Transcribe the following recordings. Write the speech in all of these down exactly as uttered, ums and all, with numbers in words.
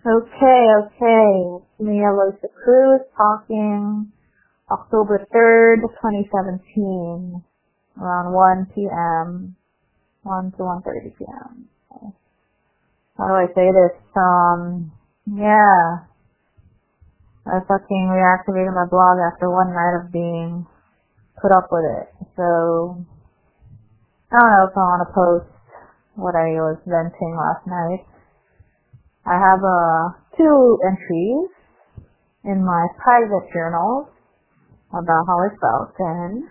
Okay, okay. Me, Aloysia Cruz, talking October third, twenty seventeen, around one p.m., one to one thirty p.m. Okay. How do I say this? Um, yeah. I fucking reactivated my blog after one night of being put up with it. So, I don't know if I want to post what I was venting last night. I have uh, two entries in my private journals about how I felt, and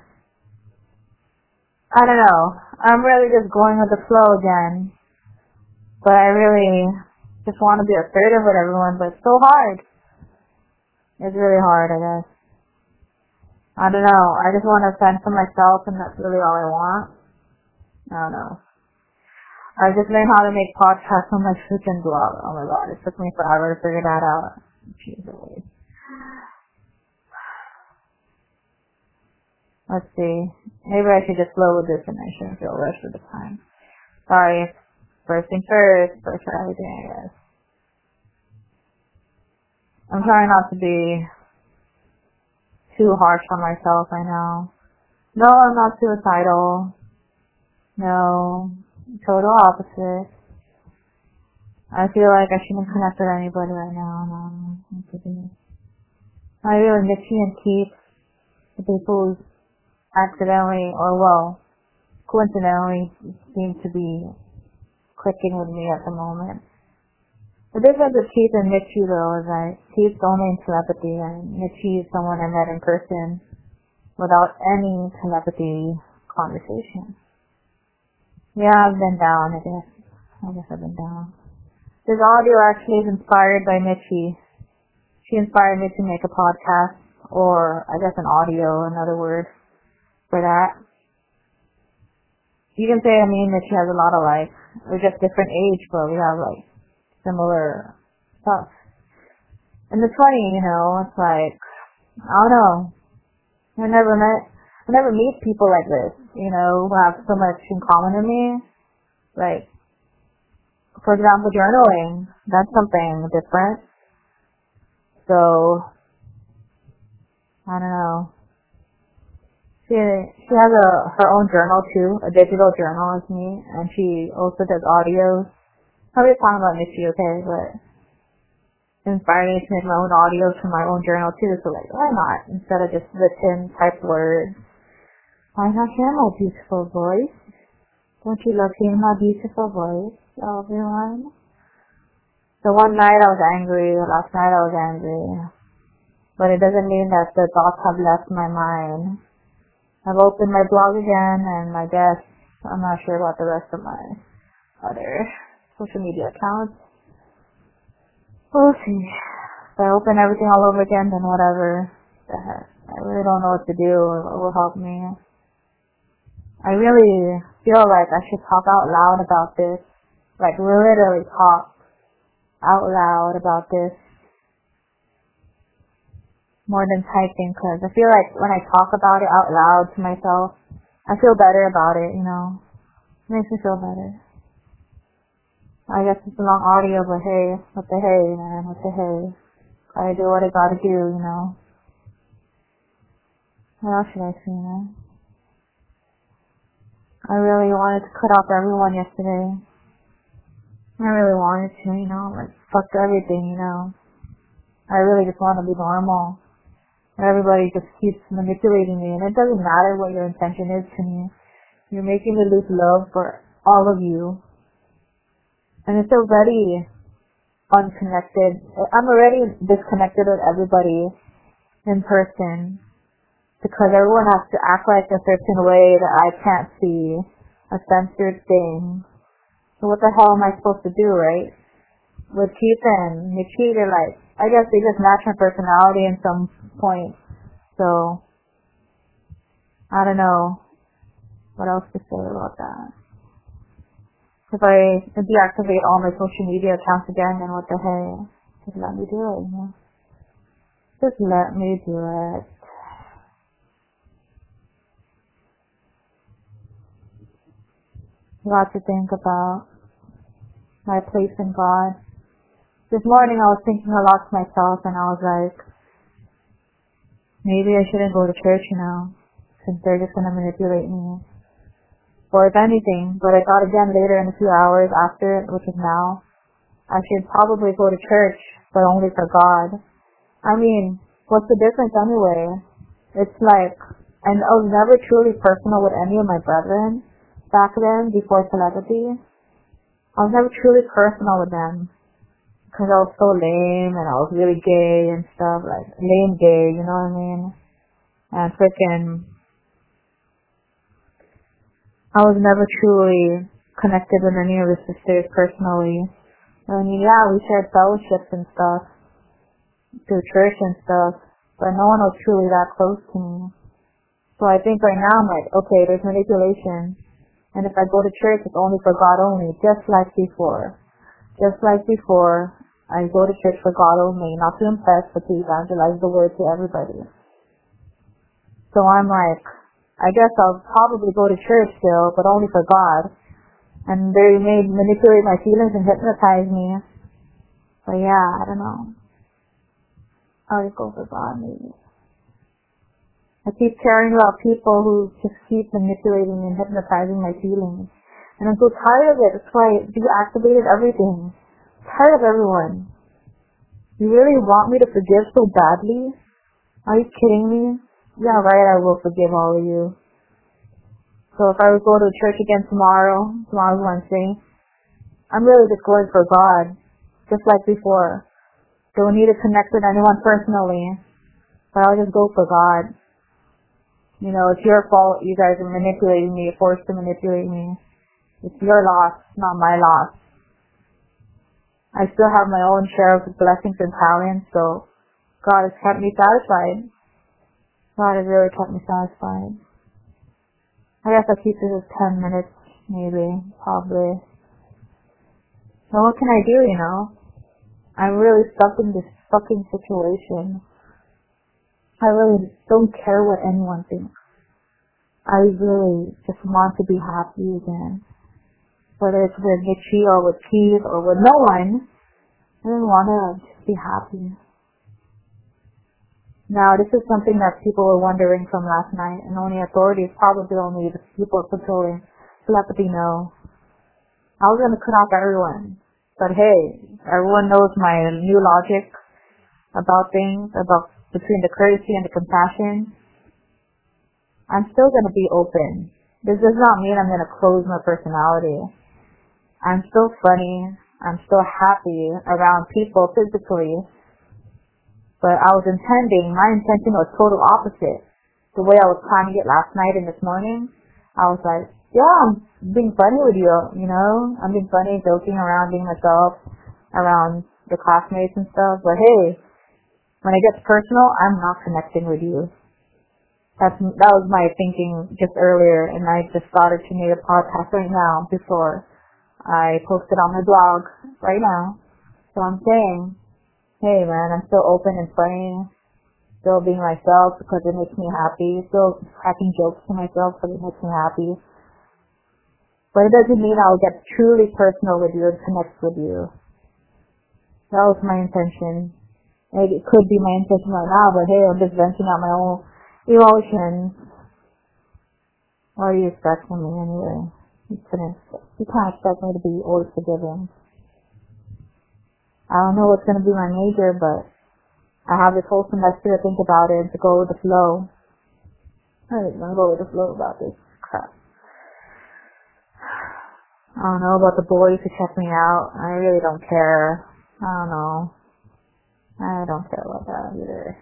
I don't know, I'm really just going with the flow again, but I really just want to be assertive with everyone, but it's so hard. It's really hard, I guess. I don't know, I just want to fend for myself, and that's really all I want. I don't know. I just learned how to make podcasts on my freaking blog. Oh my god, it took me forever to figure that out. Jesus. Let's see. Maybe I should just flow with this and I shouldn't feel rushed with the time. Sorry. First thing first. First for everything, I guess. I'm trying not to be too harsh on myself, I know. No, I'm not suicidal. No. Total opposite. I feel like I shouldn't connect with anybody right now. No. I really Mitchie and Keith, the people who accidentally, or well, coincidentally seem to be clicking with me at the moment. The difference with Keith and Mitchie though is that Keith's only in telepathy and Mitchie is someone I met in person without any telepathy conversation. Yeah, I've been down, I guess. I guess I've been down. This audio actually is inspired by Mitchie. She inspired me to make a podcast, or I guess an audio, another word for that. You can say, I mean, Mitchie has a lot of like, we're just different age, but we have like similar stuff. And it's funny, you know, it's like, I don't know, I never met, I never meet people like this, you know, who have so much in common with me. Like, for example, journaling, that's something different. So, I don't know. She she has a her own journal too, a digital journal as me, and she also does audios. I'm just talking about Mitchie, okay, but it inspired me to make my own audios for my own journal too, so like, why not? Instead of just written type words. Why not hear my beautiful voice? Don't you love hearing my beautiful voice, everyone? So one night I was angry, last night I was angry. But it doesn't mean that the thoughts have left my mind. I've opened my blog again, and I guess I'm not sure about the rest of my other social media accounts. We'll see. If I open everything all over again, then whatever. The heck. I really don't know what to do or what will help me. I really feel like I should talk out loud about this. Like, literally talk out loud about this. More than typing, because I feel like when I talk about it out loud to myself, I feel better about it, you know. It makes me feel better. I guess it's a long audio, but hey, what the hey, man, what the hey. Gotta do what I gotta do, you know. What else should I say, man? I really wanted to cut off everyone yesterday. I really wanted to, you know, like, fuck everything, you know. I really just want to be normal. Everybody just keeps manipulating me, and it doesn't matter what your intention is to me. You're making me lose love for all of you. And it's already unconnected. I'm already disconnected with everybody in person because everyone has to act like a certain way that I can't see, a censored thing. So what the hell am I supposed to do, right? With Keith and Mitchie, they're like, I guess they just match my personality in some point. So, I don't know what else to say about that. If I deactivate all my social media accounts again, then what the hell? Just let me do it, you know? Just let me do it. A lot to think about. My place in God. This morning I was thinking a lot to myself, and I was like, maybe I shouldn't go to church, you know, since they're just going to manipulate me. Or if anything, but I thought again later in a few hours after, which is now, I should probably go to church, but only for God. I mean, what's the difference anyway? It's like, and I was never truly personal with any of my brethren back then, before telepathy. I was never truly personal with them, because I was so lame, and I was really gay and stuff, like, lame gay, you know what I mean? And freaking, I was never truly connected with any of the sisters personally. I mean, yeah, we shared fellowships and stuff, through church and stuff, but no one was truly that close to me. So I think right now I'm like, okay, there's manipulation, and if I go to church, it's only for God only, just like before. Just like before, I go to church for God only, not to impress, but to evangelize the word to everybody. So I'm like, I guess I'll probably go to church still, but only for God. And they may manipulate my feelings and hypnotize me. But yeah, I don't know. I'll just go for God maybe. I keep caring about people who just keep manipulating and hypnotizing my feelings. And I'm so tired of it. That's why I deactivated everything. I'm tired of everyone. You really want me to forgive so badly? Are you kidding me? Yeah, right, I will forgive all of you. So if I was going to church again tomorrow, tomorrow's Wednesday, I'm really just going for God, just like before. Don't need to connect with anyone personally, but I'll just go for God. You know, it's your fault you guys are manipulating me, forced to manipulate me. It's your loss, not my loss. I still have my own share of blessings and talents, so God has kept me satisfied. God has really kept me satisfied. I guess I'll keep this as ten minutes, maybe, probably. So what can I do, you know? I'm really stuck in this fucking situation. I really don't care what anyone thinks. I really just want to be happy again. Whether it's with Mitchie or with Keith or with no one, I just want to just be happy. Now, this is something that people were wondering from last night, and only authorities, probably only the people controlling telepathy know. I was going to cut off everyone. But hey, everyone knows my new logic about things, about between the courtesy and the compassion. I'm still going to be open. This does not mean I'm going to close my personality. I'm still funny. I'm still happy around people physically. But I was intending, my intention was total opposite. The way I was planning it last night and this morning, I was like, yeah, I'm being funny with you, you know? I'm being funny, joking around, being myself, around the classmates and stuff. But hey, when it gets personal, I'm not connecting with you. That's, that was my thinking just earlier, and I just started to make a podcast right now before I posted on my blog right now. So I'm saying, hey man, I'm still open and funny, still being myself because it makes me happy, still cracking jokes to myself because it makes me happy. But it doesn't mean I'll get truly personal with you and connect with you. That was my intention. It could be my intention right now, but hey, I'm just venting out my own emotions. What are you expecting me anyway? You couldn't, you can't expect me to be always forgiving. I don't know what's going to be my major, but I have this whole semester to think about it and to go with the flow. I'm going to go with the flow about this crap. I don't know about the boys who check me out. I really don't care. I don't know. I don't care about that either.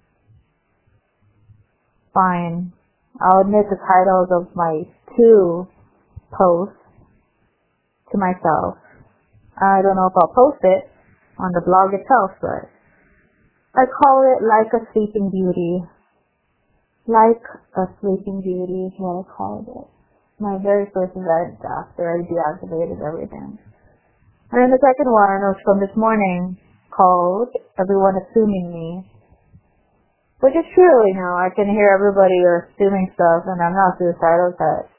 Fine. I'll admit the titles of my two posts to myself. I don't know if I'll post it on the blog itself, but I call it Like a Sleeping Beauty. Like a Sleeping Beauty is what I called it. My very first event after I deactivated everything. And then the second one was from this morning, called Everyone Assuming Me. Which is true, you know, I can hear everybody assuming stuff, and I'm not suicidal, but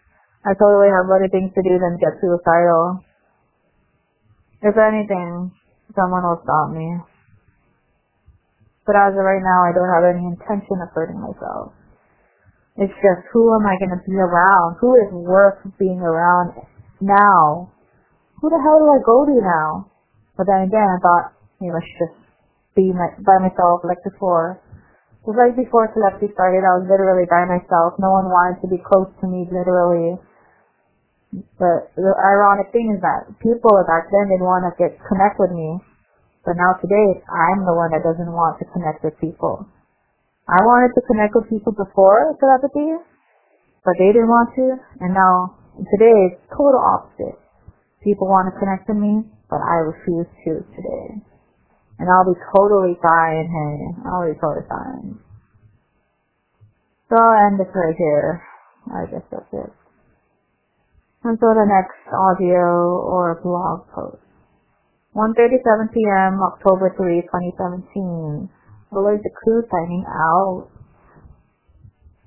I totally have other things to do than get suicidal. If anything, someone will stop me. But as of right now, I don't have any intention of hurting myself. It's just, who am I going to be around? Who is worth being around now? Who the hell do I go to now? But then again, I thought, hey, let's just be my, by myself like before. Because right before Telepathy started, I was literally by myself. No one wanted to be close to me, literally. But the ironic thing is that people back then didn't want to get connect with me. But now today, I'm the one that doesn't want to connect with people. I wanted to connect with people before Telepathy, but they didn't want to. And now, today, it's total opposite. People want to connect with me, but I refuse to today. And I'll be totally fine, hey. I'll be totally fine. So I'll end this right here. I guess that's it. Until the next audio or blog post. one thirty-seven p.m. October third, twenty seventeen. Willard the Crew signing out.